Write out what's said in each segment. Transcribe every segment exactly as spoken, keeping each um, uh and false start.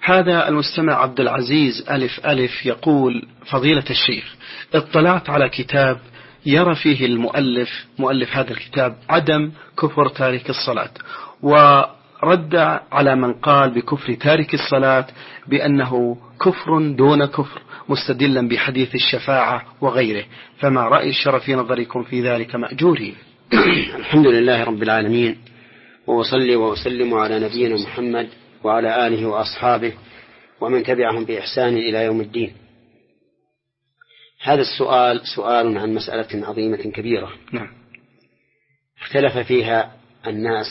هذا المستمع عبد العزيز ألف ألف يقول: فضيلة الشيخ، اطلعت على كتاب يرى فيه المؤلف مؤلف هذا الكتاب عدم كفر تارك الصلاة، ورد على من قال بكفر تارك الصلاة بأنه كفر دون كفر، مستدلا بحديث الشفاعة وغيره، فما رأي الشرع في نظركم في ذلك مأجوري؟ الحمد لله رب العالمين، وأصلي وأسلم على نبينا محمد وعلى آله وأصحابه ومن تبعهم بإحسان إلى يوم الدين. هذا السؤال سؤال عن مسألة عظيمة كبيرة. نعم. اختلف فيها الناس،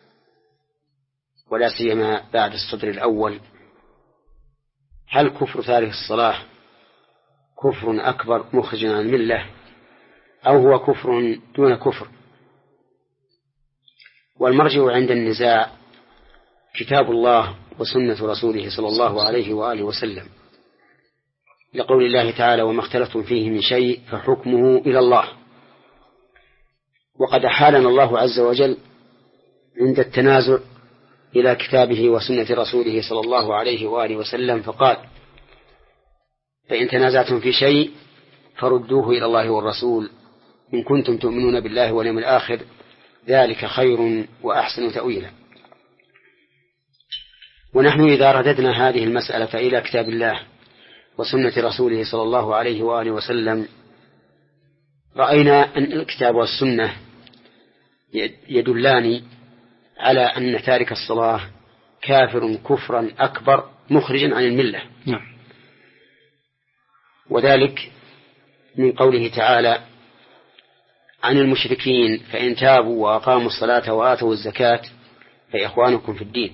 ولا سيما بعد الصدر الأول: هل كفر تارك الصلاة كفر أكبر مخرج عن الملة، أو هو كفر دون كفر؟ والمرجع عند النزاع كتاب الله وسنة رسوله صلى الله عليه وآله وسلم، لقول الله تعالى: وما اختلفتم فيه من شيء فحكمه إلى الله. وقد أحالنا الله عز وجل عند التنازع إلى كتابه وسنة رسوله صلى الله عليه وآله وسلم، فقال: فإن تنازعتم في شيء فردوه إلى الله والرسول إن كنتم تؤمنون بالله واليوم الآخر، ذلك خير وأحسن تأويلا. ونحن إذا رددنا هذه المسألة إلى كتاب الله وسنة رسوله صلى الله عليه وآله وسلم، رأينا أن الكتاب والسنة يدلان على أن تارك الصلاة كافر كفرا أكبر مخرجا عن الملة. نعم. وذلك من قوله تعالى عن المشركين: فإن تابوا وأقاموا الصلاة وآتوا الزكاة فإخوانكم في الدين.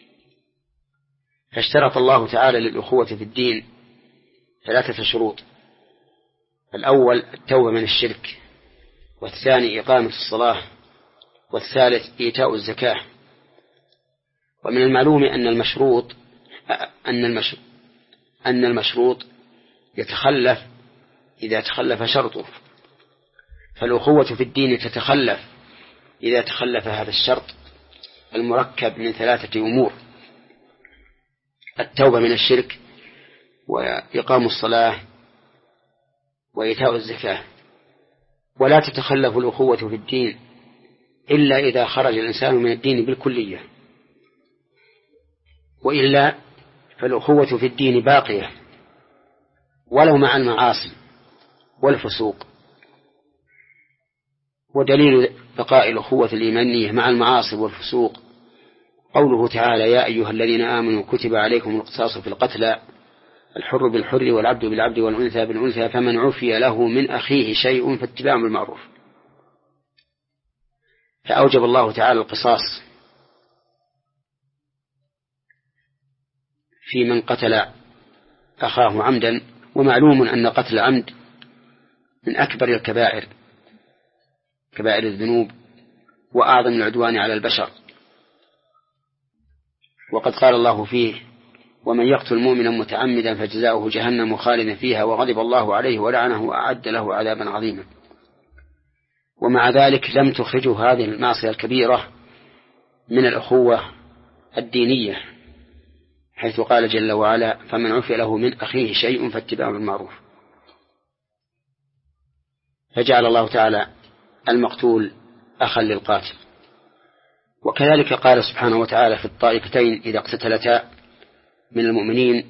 فاشترط الله تعالى للأخوة في الدين ثلاثة شروط: الأول التوبة من الشرك، والثاني إقامة الصلاة، والثالث إيتاء الزكاة. ومن المعلوم أن المشروط أن المشروط, أن المشروط يتخلف إذا تخلف شرطه، فالأخوة في الدين تتخلف إذا تخلف هذا الشرط المركب من ثلاثة أمور: التوبة من الشرك، وإقام الصلاة، وإيتاء الزكاة. ولا تتخلف الأخوة في الدين إلا إذا خرج الإنسان من الدين بالكلية، وإلا فالأخوة في الدين باقية ولو مع المعاصي والفسوق. ودليل بقاء الأخوة الإيمانية مع المعاصي والفسوق قوله تعالى: يا أيها الذين آمنوا كتب عليكم القصاص في القتلى، الحر بالحر والعبد بالعبد والأنثى بالأنثى، فمن عفي له من أخيه شيء فاتباع بالمعروف. فأوجب الله تعالى القصاص في من قتل أخاه عمدا، ومعلوم أن قتل عمد من أكبر الكبائر كبائر الذنوب وأعظم العدوان على البشر. وقد قال الله فيه: ومن يقتل مؤمنا متعمدا فجزاؤه جهنم خالدا فيها وغضب الله عليه ولعنه وأعد له عذابا عظيما. ومع ذلك لم تخرجه هذه المعصية الكبيرة من الأخوة الدينية، حيث قال جل وعلا: فمن عفي له من أخيه شيء فاتباع بالمعروف. فجعل الله تعالى المقتول أخا للقاتل. وكذلك قال سبحانه وتعالى في الطائفتين إذا اقتتلتا من المؤمنين،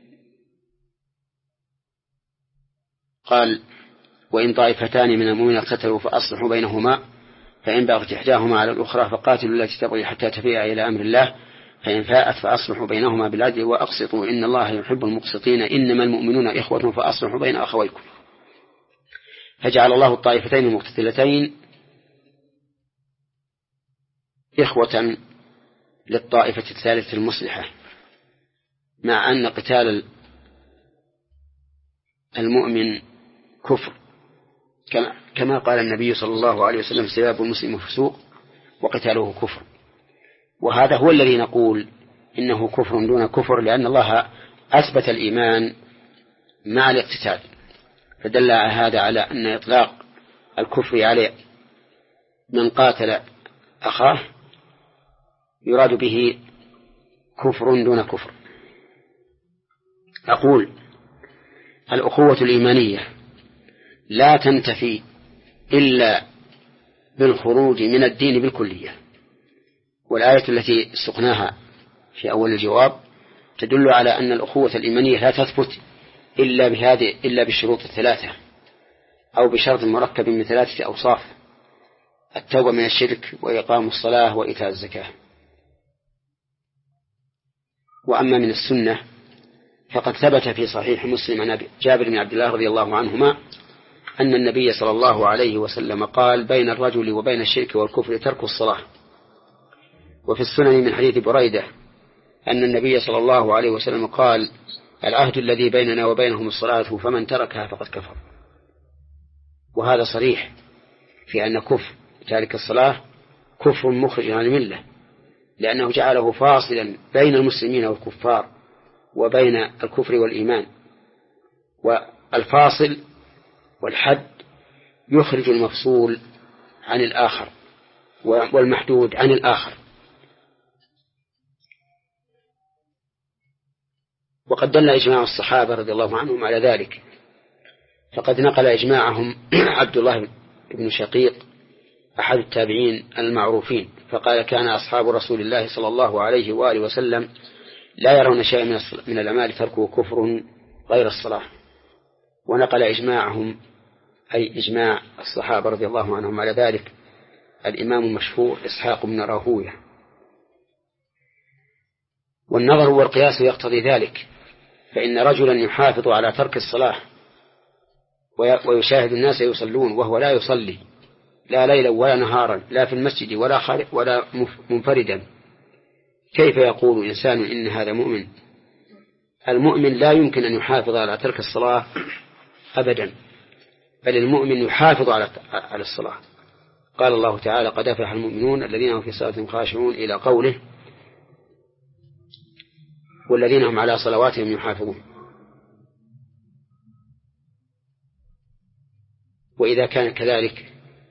قال: وإن طائفتان من المؤمنين اقتتلوا فأصلحوا بينهما فإن بغت إحداهما على الأخرى فقاتلوا التي تبغي حتى تفيء إلى أمر الله فإن فاءت فأصلحوا بينهما بالعدل وأقسطوا إن الله يحب المقسطين إنما المؤمنون إخوة فأصلحوا بين أخويكم. فجعل الله الطائفتين المقتتلتين إخوة للطائفة الثالثة المصلحة، مع أن قتال المؤمن كفر، كما قال النبي صلى الله عليه وسلم: سباب المسلم فسوق وقتاله كفر. وهذا هو الذي نقول إنه كفر دون كفر، لأن الله أثبت الإيمان مع الاقتتال، فدل هذا على أن إطلاق الكفر على من قاتل أخاه يراد به كفر دون كفر. أقول الأخوة الإيمانية لا تنتفي إلا بالخروج من الدين بالكلية، والآية التي سقناها في أول الجواب تدل على أن الأخوة الإيمانية لا تثبت إلا بهذه إلا بالشروط الثلاثة، أو بشرط مركب من ثلاثة أوصاف: التوبة من الشرك، وإقام الصلاة، وإيتاء الزكاة. وأما من السنة فقد ثبت في صحيح مسلم عن جابر بن عبد الله رضي الله عنهما أن النبي صلى الله عليه وسلم قال: بين الرجل وبين الشرك والكفر ترك الصلاة. وفي السنن من حديث بريدة أن النبي صلى الله عليه وسلم قال: العهد الذي بيننا وبينهم الصلاة فمن تركها فقد كفر. وهذا صريح في أن كفر تارك الصلاة كفر مخرج عن الملة، لأنه جعله فاصلا بين المسلمين والكفار وبين الكفر والإيمان، والفاصل والحد يخرج المفصول عن الآخر والمحدود عن الآخر. وقد دل إجماع الصحابة رضي الله عنهم على ذلك، فقد نقل إجماعهم عبد الله بن شقيق أحد التابعين المعروفين فقال: كان أصحاب رسول الله صلى الله عليه وآله وسلم لا يرون شيئا من الأعمال تركه كفر غير الصلاة. ونقل إجماعهم أي إجماع الصحابة رضي الله عنهم على ذلك الإمام المشهور إسحاق بن راهويه. والنظر والقياس يقتضي ذلك، فإن رجلا يحافظ على ترك الصلاة ويشاهد الناس يصلون وهو لا يصلي لا ليلا ولا نهارا، لا في المسجد ولا خارج ولا منفردا، كيف يقول إنسان إن هذا مؤمن؟ المؤمن لا يمكن أن يحافظ على ترك الصلاة أبدا، بل المؤمن يحافظ على على الصلاة. قال الله تعالى: قد أفلح المؤمنون الذين هم في صلاتهم خاشعون، إلى قوله: والذين هم على صلواتهم يحافظون. وإذا كان كذلك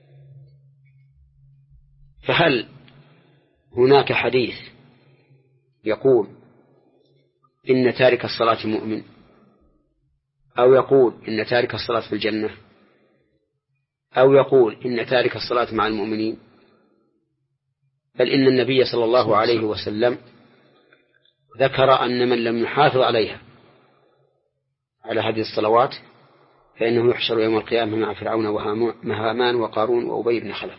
فهل هناك حديث يقول إن تارك الصلاة مؤمن، أو يقول إن تارك الصلاة في الجنة، أو يقول إن تارك الصلاة مع المؤمنين؟ بل إن النبي صلى الله عليه وسلم ذكر أن من لم يحافظ عليها على هذه الصلوات فإنه يحشر يوم القيامة مع فرعون وهامان وقارون وأبي بن خلف.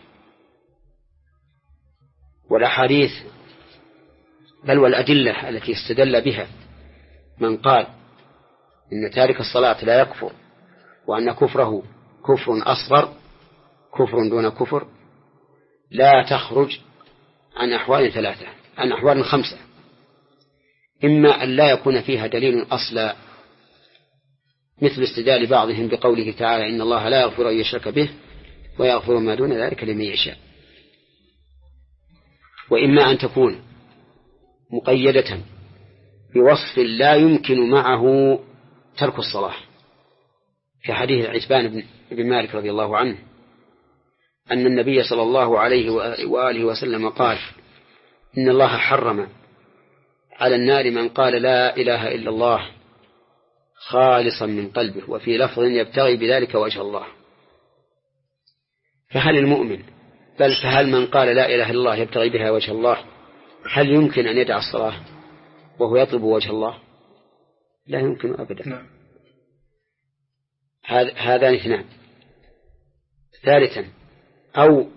والأحاديث بل والأدلة التي استدل بها من قال إن تارك الصلاة لا يكفر، وأن كفره كفر أصغر، كفر دون كفر، لا تخرج عن أحوال ثلاثة، عن أحوال خمسة: إما أن لا يكون فيها دليل أصلا، مثل استدلال بعضهم بقوله تعالى: إن الله لا يغفر أن يشرك به ويغفر ما دون ذلك لمن يشاء. وإما أن تكون مقيدة بوصف لا يمكن معه ترك الصلاة، كحديث عتبان بن مالك رضي الله عنه أن النبي صلى الله عليه وآله وسلم قال: إن الله حرم على النار من قال لا إله إلا الله خالصا من قلبه، وفي لفظ يبتغي بذلك وجه الله. فهل المؤمن بل فهل من قال لا إله إلا الله يبتغي بها وجه الله هل يمكن أن يدع الصلاة وهو يطلب وجه الله؟ لا يمكن أبدا. هذان اثنان. ثالثا أو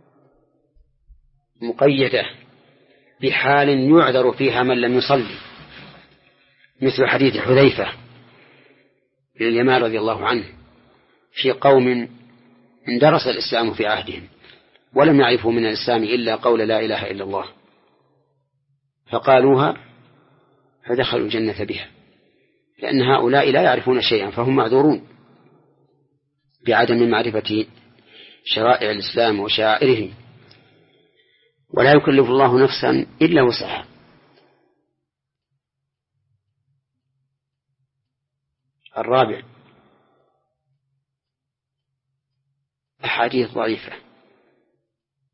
مقيدة بحال يعذر فيها من لم يصلي، مثل حديث حذيفة بن اليمان رضي الله عنه في قوم اندرس الإسلام في عهدهم ولم يعرفوا من الإسلام إلا قول لا إله إلا الله، فقالوها فدخلوا الجنة بها، لأن هؤلاء لا يعرفون شيئا فهم معذورون بعدم معرفة شرائع الإسلام وشعائره، ولا يكلف الله نفسا إلا وسعها. الرابع أحاديث ضعيفة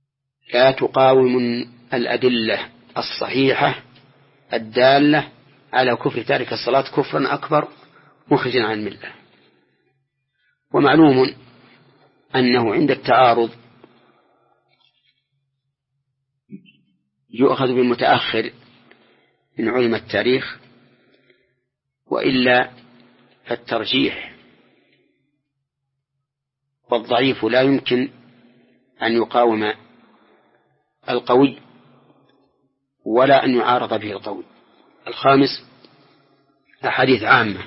لا تقاوم الأدلة الصحيحة الدالة على كفر تارك الصلاة كفرا أكبر مخرجا عن الملة. ومعلوم أنه عند التعارض يؤخذ بالمتأخر من علم التاريخ، وإلا فالترجيح والضعيف لا يمكن أن يقاوم القوي ولا أن يعارض به القوي. الخامس أحاديث عامة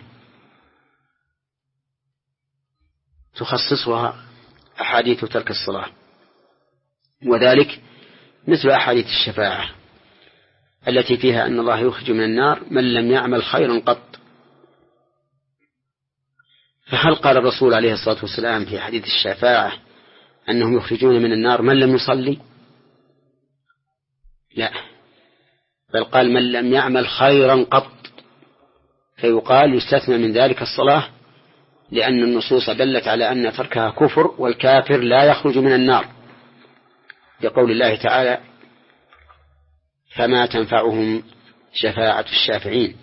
تخصصها أحاديث ترك الصلاة، وذلك مثل أحاديث الشفاعة التي فيها أن الله يخرج من النار من لم يعمل خيرا قط. فهل قال الرسول عليه الصلاة والسلام في حديث الشفاعة أنهم يخرجون من النار من لم يصلي؟ لا، بل قال من لم يعمل خيرا قط، فيقال يستثنى من ذلك الصلاة، لأن النصوص دلت على أن تركها كفر، والكافر لا يخرج من النار، لقول الله تعالى فما تنفعهم شفاعة الشافعين.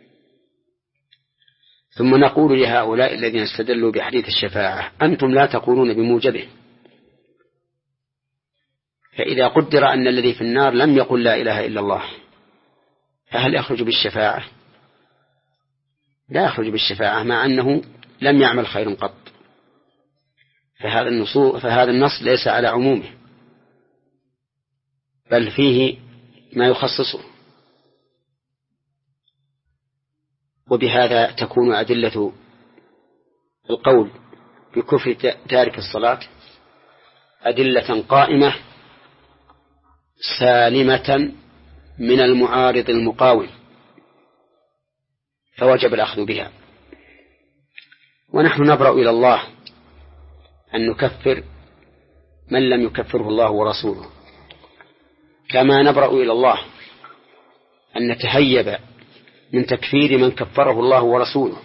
ثم نقول لهؤلاء الذين استدلوا بحديث الشفاعة أنتم لا تقولون بموجبه، فإذا قدر أن الذي في النار لم يقل لا إله إلا الله فهل يخرج بالشفاعة؟ لا يخرج بالشفاعة مع أنه لم يعمل خير قط. فهذا النصوص فهذا النص ليس على عمومه، بل فيه ما يخصصه. وبهذا تكون أدلة القول بكفر تارك الصلاة أدلة قائمة سالمة من المعارض المقاوم، فوجب الأخذ بها. ونحن نبرأ إلى الله أن نكفر من لم يكفره الله ورسوله، كما نبرأ إلى الله أن نتهيب من تكفير من كفره الله ورسوله.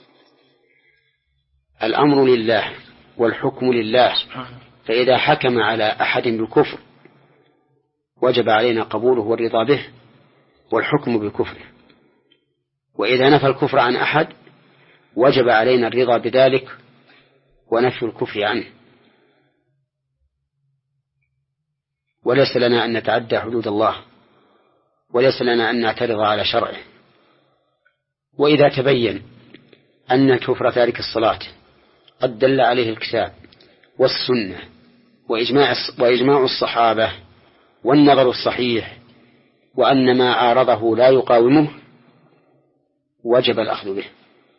الأمر لله والحكم لله، فإذا حكم على أحد بالكفر وجب علينا قبوله والرضا به والحكم بكفره، وإذا نفى الكفر عن أحد وجب علينا الرضا بذلك ونفي الكفر عنه. وليس لنا أن نتعدى حدود الله، وليس لنا أن نعترض على شرعه. وإذا تبين أن كفر تارك الصلاة قد دل عليه الكتاب والسنة وإجماع وإجماع الصحابة والنظر الصحيح، وأن ما عارضه لا يقاومه، وجب الأخذ به.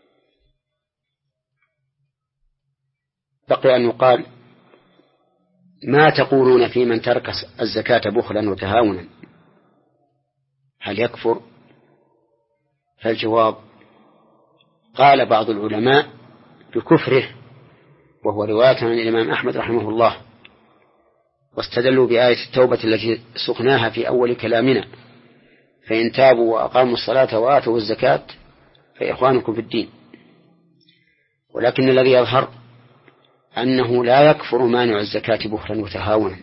بقي أن يقال ما تقولون في من ترك الزكاة بخلا وتهاونا، هل يكفر؟ فالجواب قال بعض العلماء بكفره، وهو رواية عن الإمام أحمد رحمه الله، واستدلوا بآية التوبة التي سقناها في أول كلامنا: فإن تابوا وأقاموا الصلاة وآتوا الزكاة فإخوانكم في الدين. ولكن الذي يظهر أنه لا يكفر مانع الزكاة بخلا وتهاونا،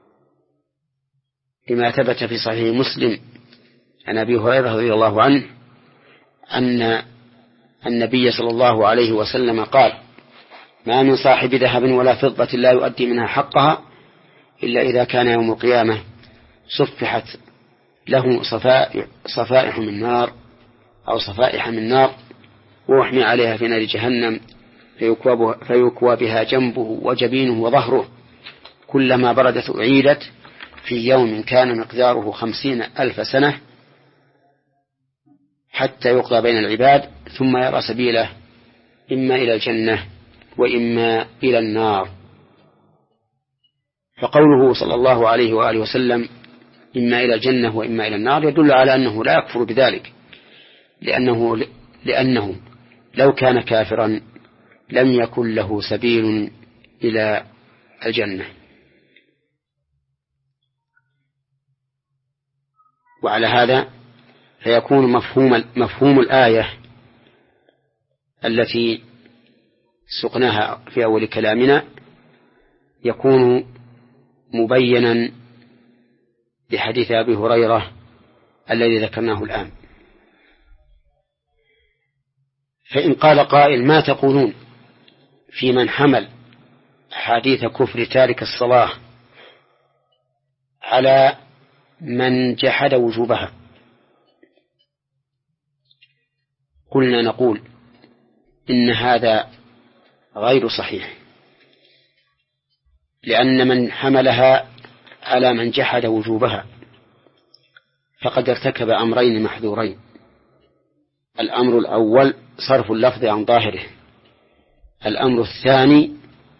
لما ثبت في صحيح مسلم عن أبي هريرة رضي الله عنه أن النبي صلى الله عليه وسلم قال: ما من صاحب ذهب ولا فضة لا يؤدي منها حقها إلا إذا كان يوم القيامة صفحت له صفائح من نار أو صفائح من نار، ويحمي عليها في نار جهنم، فيكوى بها جنبه وجبينه وظهره، كلما بردت أعيدت، في يوم كان مقداره خمسين ألف سنة، حتى يقضى بين العباد، ثم يرى سبيله إما إلى الجنة وإما إلى النار. فقوله صلى الله عليه وآله وسلم إما إلى الجنة وإما إلى النار يدل على أنه لا يكفر بذلك، لأنه, لأنه لو كان كافرا لم يكن له سبيل إلى الجنة. وعلى هذا فيكون مفهوم, مفهوم الآية التي سقناها في أول كلامنا يكون مبينا بحديث أبي هريرة الذي ذكرناه الآن. فإن قال قائل ما تقولون في من حمل حديث كفر تارك الصلاة على من جحد وجوبها؟ قلنا نقول إن هذا غير صحيح، لأن من حملها على من جحد وجوبها فقد ارتكب أمرين محذورين. الأمر الأول صرف اللفظ عن ظاهره، الأمر الثاني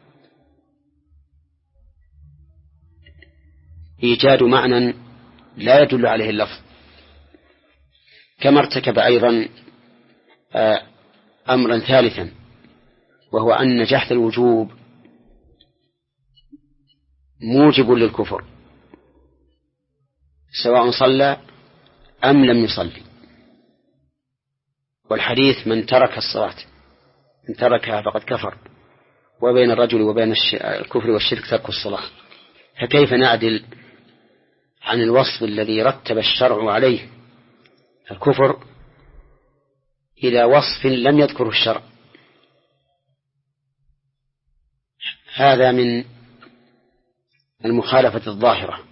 إيجاد معنى لا يدل عليه اللفظ، كما ارتكب أيضا أمرا ثالثا، وهو أن جحد الوجوب موجب للكفر سواء صلى أم لم يصلي. والحديث من ترك الصلاة من تركها فقد كفر، وبين الرجل وبين الكفر والشرك ترك الصلاة. فكيف نعدل عن الوصف الذي رتب الشرع عليه الكفر إلى وصف لم يذكره الشرع؟ هذا من المخالفة الظاهرة.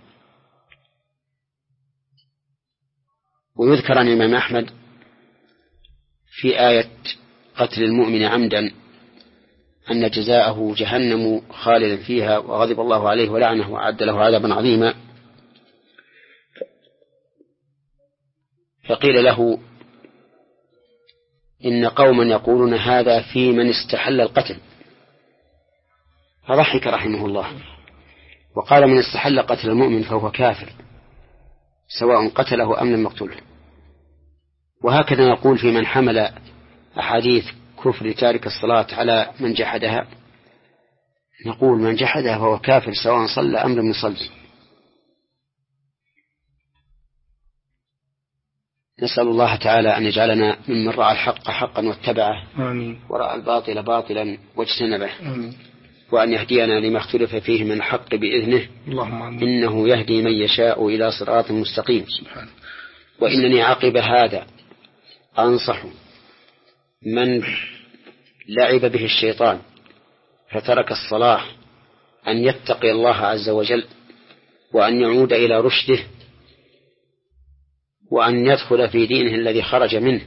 ويذكر عن الإمام أحمد في آية قتل المؤمن عمدا أن جزاءه جهنم خالدا فيها وغضب الله عليه ولعنه وأعد له عذابا عظيما. فقيل له إن قوما يقولون هذا في من استحل القتل، فضحك رحمه الله وقال من استحل قتل المؤمن فهو كافر سواء قتله أم لم يقتله. وهكذا نقول في من حمل أحاديث كفر تارك الصلاة على من جحدها، نقول من جحدها فهو كافر سواء صلى أم لم يصلي. نسأل الله تعالى أن يجعلنا ممن رأى الحق حقا واتبعه، آمين. ورأى الباطل باطلا واجتنبه، آمين. وأن يهدينا لما اختلف فيه من الحق بإذنه، اللهم آمين. إنه يهدي من يشاء إلى صراط مستقيم. سبحانه. وإنني عقب هذا أنصح من لعب به الشيطان فترك الصلاة أن يتقي الله عز وجل، وأن يعود إلى رشده، وأن يدخل في دينه الذي خرج منه،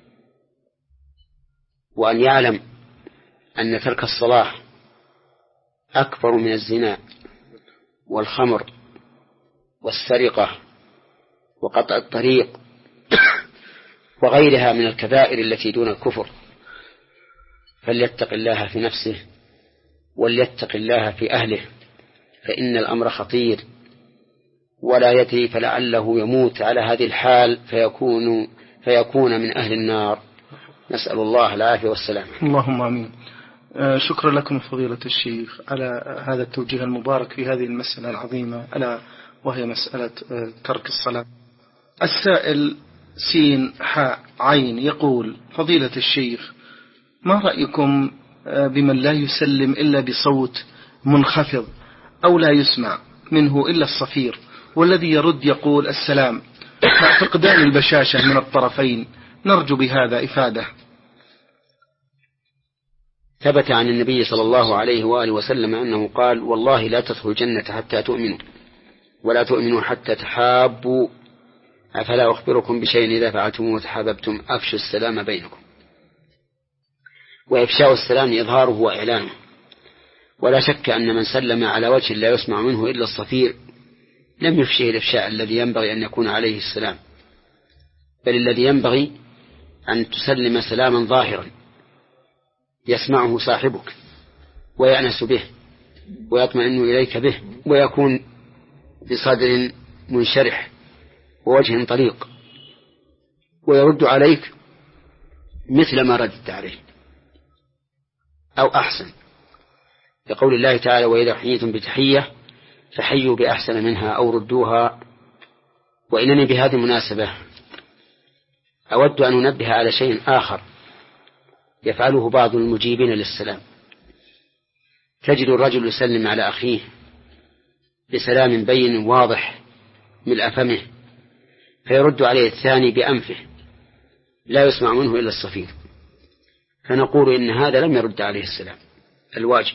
وأن يعلم أن ترك الصلاة أكبر من الزنا والخمر والسرقة وقطع الطريق وغيرها من الكبائر التي دون الكفر. فليتق الله في نفسه وليتق الله في أهله، فإن الأمر خطير ولا يدري، فلعله يموت على هذه الحال فيكون فيكون من أهل النار. نسأل الله العافية والسلام. اللهم آمين. آه شكرا لكم فضيلة الشيخ على هذا التوجيه المبارك في هذه المسألة العظيمة، ألا وهي مسألة آه ترك الصلاة. السائل سين حاء عين يقول: فضيلة الشيخ، ما رأيكم آه بمن لا يسلم إلا بصوت منخفض أو لا يسمع منه إلا الصفير، والذي يرد يقول السلام، مع فقدان البشاشة من الطرفين؟ نرجو بهذا إفادة. ثبت عن النبي صلى الله عليه وآله وسلم أنه قال: والله لا تدخلوا الجنة حتى تؤمنوا، ولا تؤمنوا حتى تحابوا، أفلا أخبركم بشيء إذا فعلتموه وتحاببتم أفشوا السلام بينكم. وإفشاء السلام إظهاره وإعلانه. ولا شك أن من سلم على وجه لا يسمع منه إلا الصفير لم يفشه الإفشاء الذي ينبغي أن يكون عليه السلام، بل الذي ينبغي أن تسلم سلاما ظاهرا يسمعه صاحبك ويأنس به ويطمئن إليك به، ويكون بصدر منشرح ووجه طليق، ويرد عليك مثل ما ردت عليه أو أحسن، لقول الله تعالى: وإذا حييتم بتحية فحيوا بأحسن منها أو ردوها. وإنني بهذه المناسبة أود أن أنبه على شيء آخر يفعله بعض المجيبين للسلام. تجد الرجل يسلم على أخيه بسلام بين واضح ملء فمه، فيرد عليه الثاني بأنفه لا يسمع منه إلا الصفير، فنقول إن هذا لم يرد عليه السلام الواجب،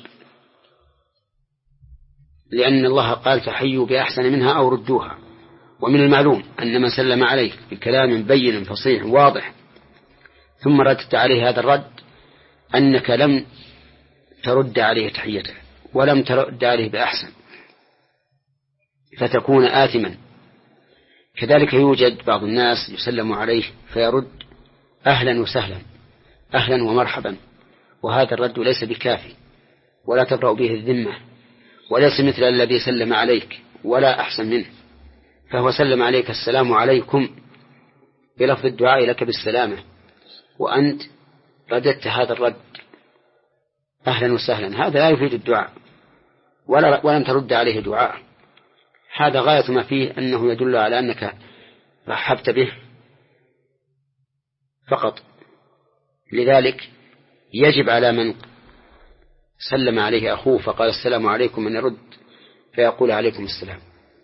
لأن الله قال فحيوا بأحسن منها أو ردوها. ومن المعلوم أن من سلم عليك بكلام بين فصيح واضح ثم ردت عليه هذا الرد أنك لم ترد عليه تحيته ولم ترد عليه بأحسن، فتكون آثما. كذلك يوجد بعض الناس يسلم عليه فيرد أهلا وسهلا، أهلا ومرحبا، وهذا الرد ليس بكافي ولا تبرأ به الذمة، وليس مثل الذي سلم عليك ولا أحسن منه، فهو سلم عليك السلام عليكم بلفظ الدعاء لك بالسلامة، وأنت رددت هذا الرد أهلا وسهلا، هذا لا يفيد الدعاء ولا ولم ترد عليه دعاء. هذا غاية ما فيه أنه يدل على أنك رحبت به فقط. لذلك يجب على من سلم عليه أخوه فقال السلام عليكم أن يرد فيقول عليكم السلام،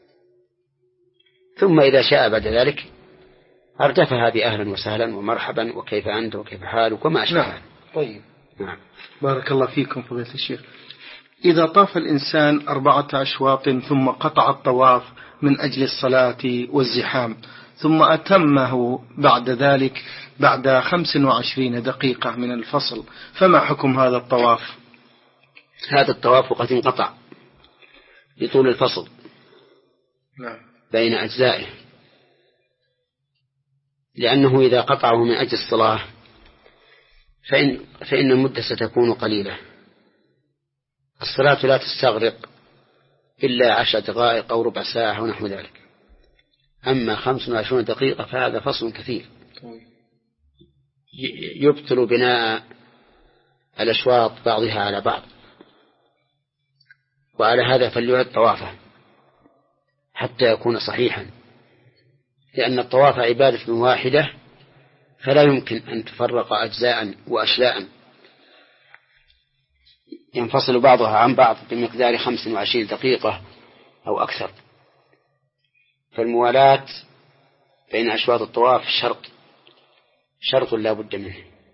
ثم إذا شاء بعد ذلك أردفها بأهلا وسهلا ومرحبا وكيف أنت وكيف حالك وما أشبه. نعم. طيب. نعم. بارك الله فيكم فضيلة الشيخ. إذا طاف الإنسان أربعة أشواط ثم قطع الطواف من أجل الصلاة والزحام ثم أتمه بعد ذلك بعد خمس وعشرين دقيقة من الفصل، فما حكم هذا الطواف؟ هذا الطواف قد انقطع بطول الفصل نعم. بين أجزائه، لأنه إذا قطعه من أجل الصلاة فإن, فإن المدة ستكون قليلة. الصلاة لا تستغرق إلا عشر دقائق أو ربع ساعة ونحو ذلك، أما خمس وعشرون دقيقة فهذا فصل كثير يبطل بناء الأشواط بعضها على بعض، وعلى هذا فليعد طوافه حتى يكون صحيحا، لأن الطواف عبادة واحدة فلا يمكن أن تفرق أجزاء وأشلاء ينفصل بعضها عن بعض بمقدار خمس وعشرين دقيقة أو أكثر. فالموالاة بين أشواط الطواف شرط شرط لا بد منه،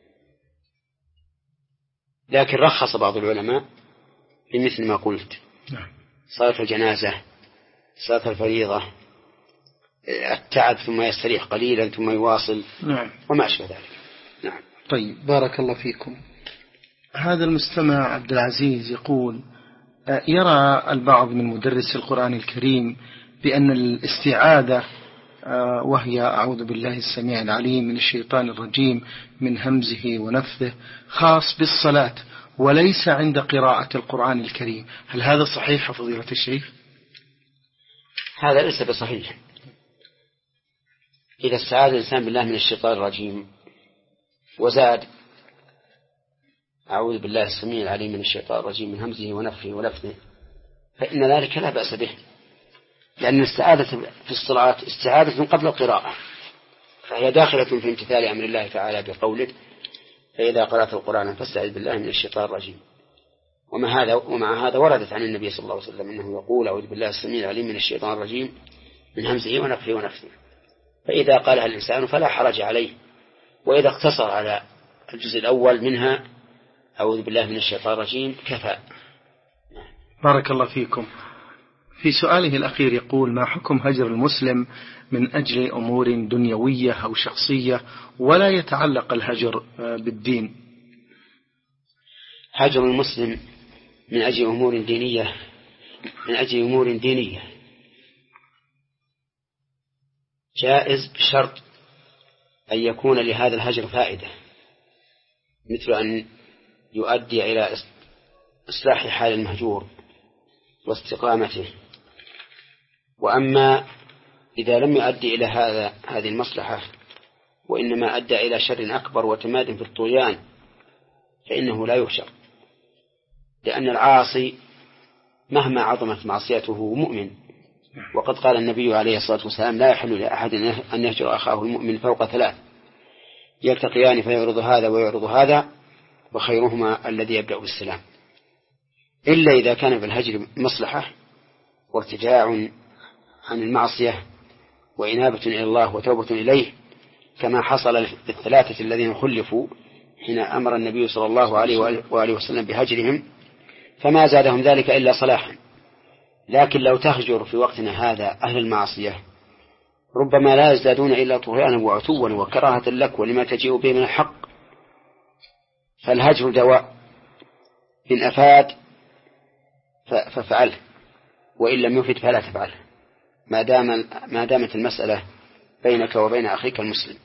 لكن رخص بعض العلماء بمثل ما قلت، صلاة الجنازة، صلاة الفريضة، التعب ثم يستريح قليلا ثم يواصل، نعم. وما أشبه ذلك. نعم. طيب بارك الله فيكم. هذا المستمع عبد العزيز يقول يرى البعض من مدرس القرآن الكريم بأن الاستعاذة وهي أعوذ بالله السميع العليم من الشيطان الرجيم من همزه ونفثه خاص بالصلاة وليس عند قراءة القرآن الكريم، هل هذا صحيح فضيلة الشيخ؟ هذا ليس بصحيح. إذا استعاذ الإنسان بالله من الشيطان الرجيم وزاد أعوذ بالله السميع العليم من الشيطان الرجيم من همزه ونفخه ونفثه فإن ذلك لا بأس به، لأن الاستعاذة في الصلاة استعاذة قبل القراءة، فهي داخلة في امتثال أمر الله تعالى بقوله فإذا قرأت القرآن فاستعذ بالله من الشيطان الرجيم. ومع هذا ومع هذا وردت عن النبي صلى الله عليه وسلم أنه يقول أعوذ بالله السميع العليم من الشيطان الرجيم من همزه ونفخه ونفثه، فإذا قالها الإنسان فلا حرج عليه، وإذا اقتصر على الجزء الأول منها أعوذ بالله من الشيطان الرجيم كفى. بارك الله فيكم. في سؤاله الأخير يقول ما حكم هجر المسلم من أجل أمور دنيوية أو شخصية ولا يتعلق الهجر بالدين؟ هجر المسلم من أجل أمور دينية من أجل أمور دينية جائز بشرط أن يكون لهذا الهجر فائدة، مثل أن يؤدي إلى إصلاح حال المهجور واستقامته. وأما إذا لم يؤدي إلى هذا هذه المصلحة وإنما أدى إلى شر أكبر وتماد في الطغيان فإنه لا يهجر، لأن العاصي مهما عظمت معصيته مؤمن، وقد قال النبي عليه الصلاة والسلام لا يحل لأحد أن يهجر أخاه المؤمن فوق ثلاث يلتقيان فيعرض هذا ويعرض هذا وخيرهما الذي يبدأ بالسلام، إلا إذا كان في الهجر مصلحة وارتجاع عن المعصية وإنابة إلى الله وتوبة إليه، كما حصل للثلاثة الذين خلفوا حين أمر النبي صلى الله عليه وآله وسلم بهجرهم، فما زادهم ذلك إلا صلاحا. لكن لو تهجر في وقتنا هذا أهل المعصية ربما لا يزدادون إلا طغيانا وعتوا وكراهة لك ولما تجيء به من الحق. فالهجر دواء، إن أفاد فافعله، وإن لم يفد فلا تفعله، ما دام ما دامت المسألة بينك وبين أخيك المسلم.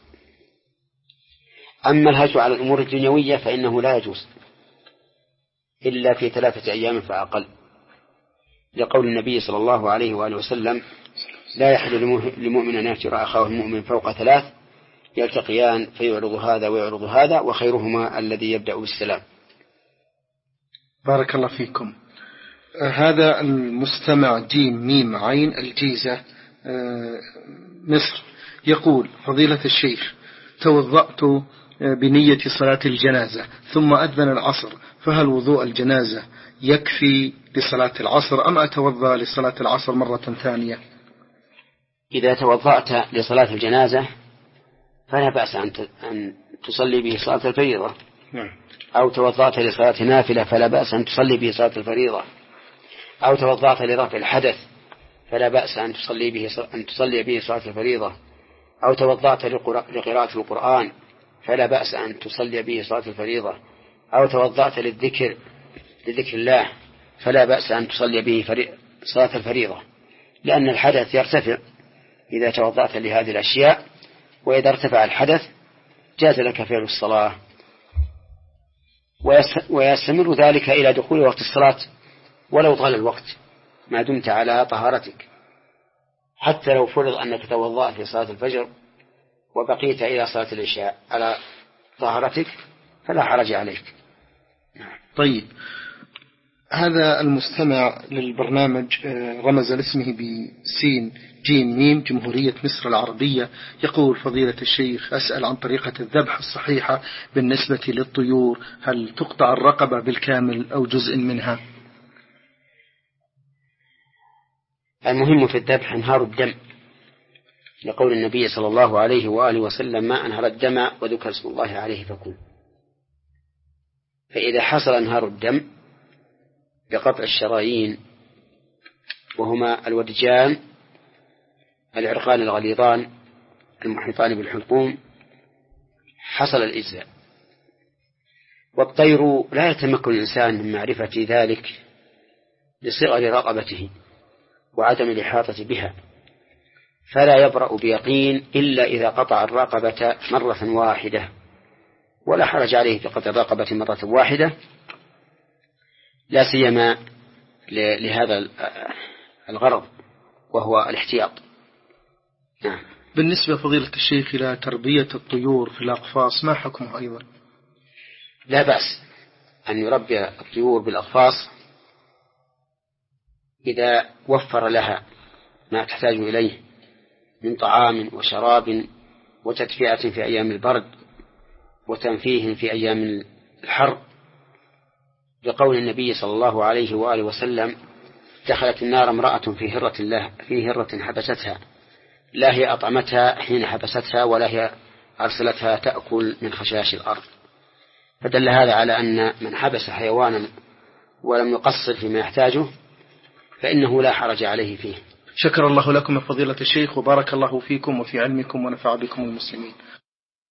أما الهجر على الأمور الدنيوية فإنه لا يجوز إلا في ثلاثة أيام فأقل، لقول النبي صلى الله عليه وآله وسلم: لا يحل لمؤمن أن يهجر أخاه المؤمن فوق ثلاث يلتقيان فيعرض هذا ويعرض هذا وخيرهما الذي يبدأ بالسلام. بارك الله فيكم. آه هذا المستمع جيم ميم عين الجيزة آه مصر يقول: فضيلة الشيخ، توضأت بنية صلاة الجنازة ثم أذن العصر، فهل وضوء الجنازة يكفي لصلاة العصر أم أتوضأ لصلاة العصر مرة ثانية؟ إذا توضأت لصلاة الجنازة فلا بأس أن تصلي به صلاة الفريضة، أو توضأت لصلاة نافلة فلا بأس أن تصلي به صلاة الفريضة، أو توضأت لرفع الحدث فلا بأس أن تصلي به أن تصلي به صلاة الفريضة، أو توضأت لقراءة القرآن فلا بأس أن تصلي به صلاة الفريضة، أو توضأت للذكر لذكر الله فلا بأس أن تصلي به صلاة الفريضة، لأن الحدث يرتفع إذا توضأت لهذه الأشياء، وإذا ارتفع الحدث جاز لك فعل الصلاة، ويستمر ذلك إلى دخول وقت الصلاة ولو طال الوقت ما دمت على طهارتك. حتى لو فرض أنك توضأت في صلاة الفجر وبقيت إلى صلاة العشاء على طهارتك فلا حرج عليك. طيب، هذا المستمع للبرنامج رمز لاسمه بسين جيم ميم جمهورية مصر العربية يقول: فضيلة الشيخ، أسأل عن طريقة الذبح الصحيحة بالنسبة للطيور، هل تقطع الرقبة بالكامل أو جزء منها؟ المهم في الذبح انهار الدم، لقول النبي صلى الله عليه وآله وسلم: ما أنهر الدم وذكر اسم الله عليه فكل. فإذا حصل انهار الدم بقطع الشرايين، وهما الودجان العرقان الغليظان المحيطان بالحلقوم، حصل الإجزاء. والطير لا يتمكن الإنسان من معرفة ذلك لصغر رقبته وعدم الإحاطة بها، فلا يبرأ بيقين إلا إذا قطع الرقبة مرة واحدة، ولا حرج عليه في قطع الرقبة مرة واحدة، لا سيما لهذا الغرض وهو الاحتياط. نعم. بالنسبة فضيلة الشيخ إلى تربية الطيور في الأقفاص، ما حكمه أيضا؟ لا بأس أن يربي الطيور بالأقفاص إذا وفر لها ما تحتاج إليه من طعام وشراب وتدفئة في أيام البرد وتنفيه في أيام الحر، لقول النبي صلى الله عليه وآله وسلم: دخلت النار امرأة في هرة الله في هرة حبستها، لا هي أطعمتها حين حبستها ولا هي أرسلتها تأكل من خشاش الأرض. فدل هذا على أن من حبس حيوانا ولم يقصر فيما يحتاجه فإنه لا حرج عليه فيه. شكر الله لكم يا فضيلة الشيخ، وبارك الله فيكم وفي علمكم ونفع بكم المسلمين.